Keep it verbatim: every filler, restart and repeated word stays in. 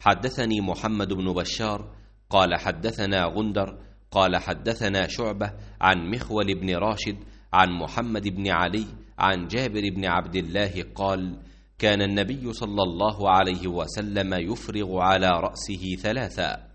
حدثني محمد بن بشار قال حدثنا غندر قال حدثنا شعبة عن مخول بن راشد عن محمد بن علي عن جابر بن عبد الله قال: كان النبي صلى الله عليه وسلم يفرغ على رأسه ثلاثا: